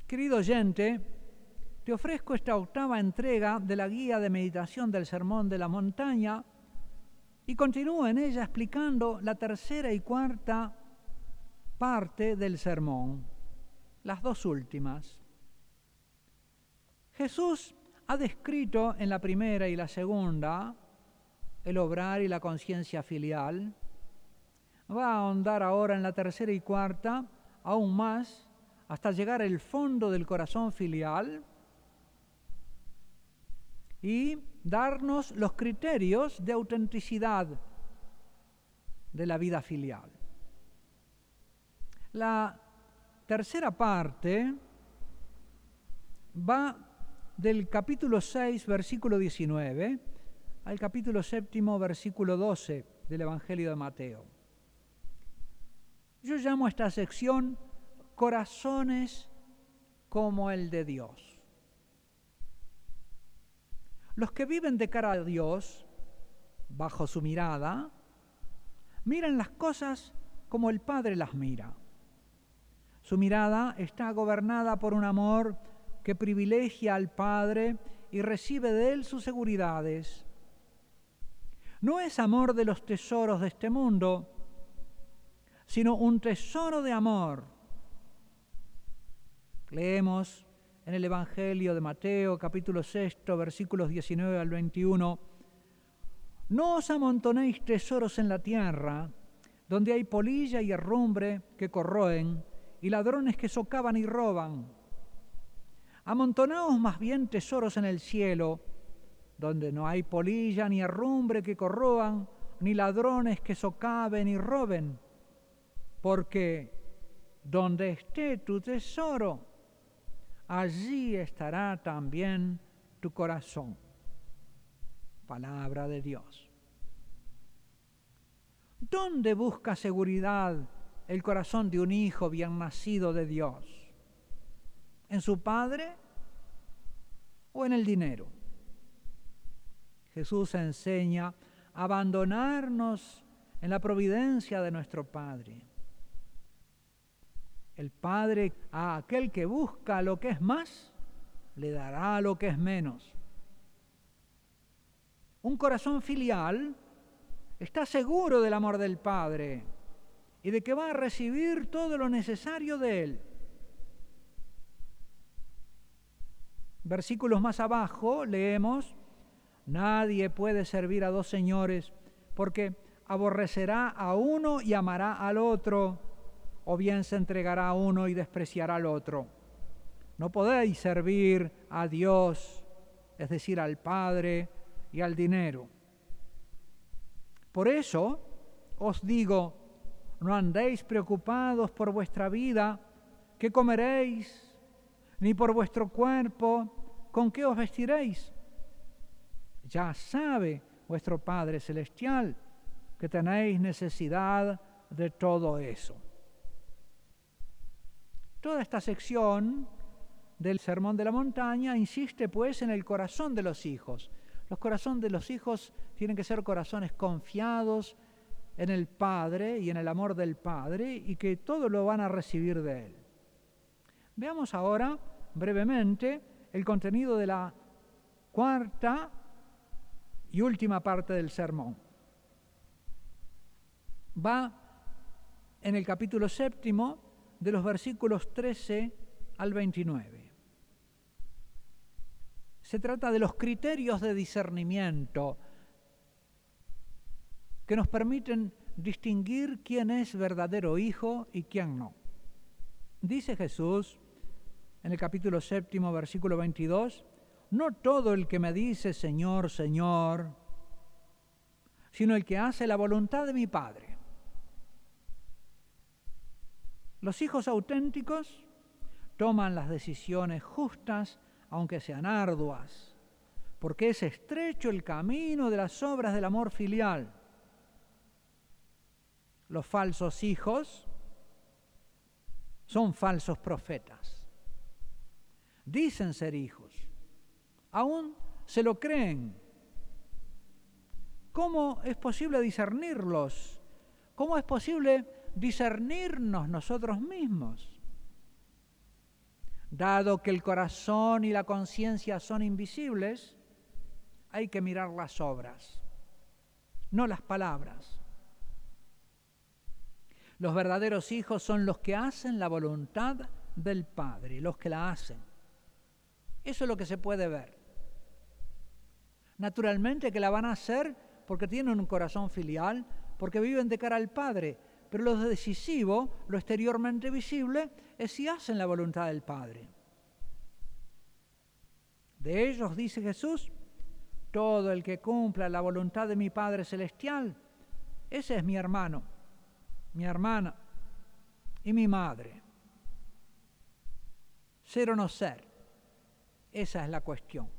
Querido oyente, te ofrezco esta octava entrega de la guía de meditación del Sermón de la Montaña y continúo en ella explicando la tercera y cuarta parte del sermón, las dos últimas. Jesús ha descrito en la primera y la segunda el obrar y la conciencia filial. Va a ahondar ahora en la tercera y cuarta aún más hasta llegar al fondo del corazón filial y darnos los criterios de autenticidad de la vida filial. La tercera parte va del capítulo 6, versículo 19, al capítulo 7, versículo 12 del Evangelio de Mateo. Yo llamo a esta sección corazones como el de Dios. Los que viven de cara a Dios, bajo su mirada, miran las cosas como el Padre las mira. Su mirada está gobernada por un amor que privilegia al Padre y recibe de Él sus seguridades. No es amor de los tesoros de este mundo, sino un tesoro de amor. Leemos en el Evangelio de Mateo, capítulo 6, versículos 19 al 21. No os amontonéis tesoros en la tierra, donde hay polilla y herrumbre que corroen, y ladrones que socavan y roban. Amontonaos más bien tesoros en el cielo, donde no hay polilla ni herrumbre que corroan, ni ladrones que socaven y roben. Porque donde esté tu tesoro, allí estará también tu corazón. Palabra de Dios. ¿Dónde busca seguridad el corazón de un hijo bien nacido de Dios? ¿En su padre o en el dinero? Jesús enseña a abandonarnos en la providencia de nuestro Padre. El Padre a aquel que busca lo que es más, le dará lo que es menos. Un corazón filial está seguro del amor del Padre y de que va a recibir todo lo necesario de Él. Versículos más abajo leemos: nadie puede servir a dos señores, porque aborrecerá a uno y amará al otro, o bien se entregará a uno y despreciará al otro. No podéis servir a Dios, es decir, al Padre y al dinero. Por eso os digo, no andéis preocupados por vuestra vida, qué comeréis, ni por vuestro cuerpo, con qué os vestiréis. Ya sabe vuestro Padre Celestial que tenéis necesidad de todo eso. Toda esta sección del Sermón de la Montaña insiste pues en el corazón de los hijos. Los corazones de los hijos tienen que ser corazones confiados en el Padre y en el amor del Padre y que todo lo van a recibir de Él. Veamos ahora brevemente el contenido de la cuarta y última parte del sermón. Va en el capítulo 7 de los versículos 13 al 29. Se trata de los criterios de discernimiento que nos permiten distinguir quién es verdadero hijo y quién no. Dice Jesús en el capítulo 7, versículo 22, no todo el que me dice Señor, Señor, sino el que hace la voluntad de mi Padre. Los hijos auténticos toman las decisiones justas, aunque sean arduas, porque es estrecho el camino de las obras del amor filial. Los falsos hijos son falsos profetas. Dicen ser hijos, aún se lo creen. ¿Cómo es posible discernirlos? ¿Cómo es posible discernirnos nosotros mismos? Dado que el corazón y la conciencia son invisibles, hay que mirar las obras, no las palabras. Los verdaderos hijos son los que hacen la voluntad del Padre, los que la hacen. Eso es lo que se puede ver. Naturalmente que la van a hacer porque tienen un corazón filial, porque viven de cara al Padre, pero lo decisivo, lo exteriormente visible, es si hacen la voluntad del Padre. De ellos, dice Jesús, todo el que cumpla la voluntad de mi Padre Celestial, ese es mi hermano, mi hermana y mi madre. Ser o no ser, esa es la cuestión.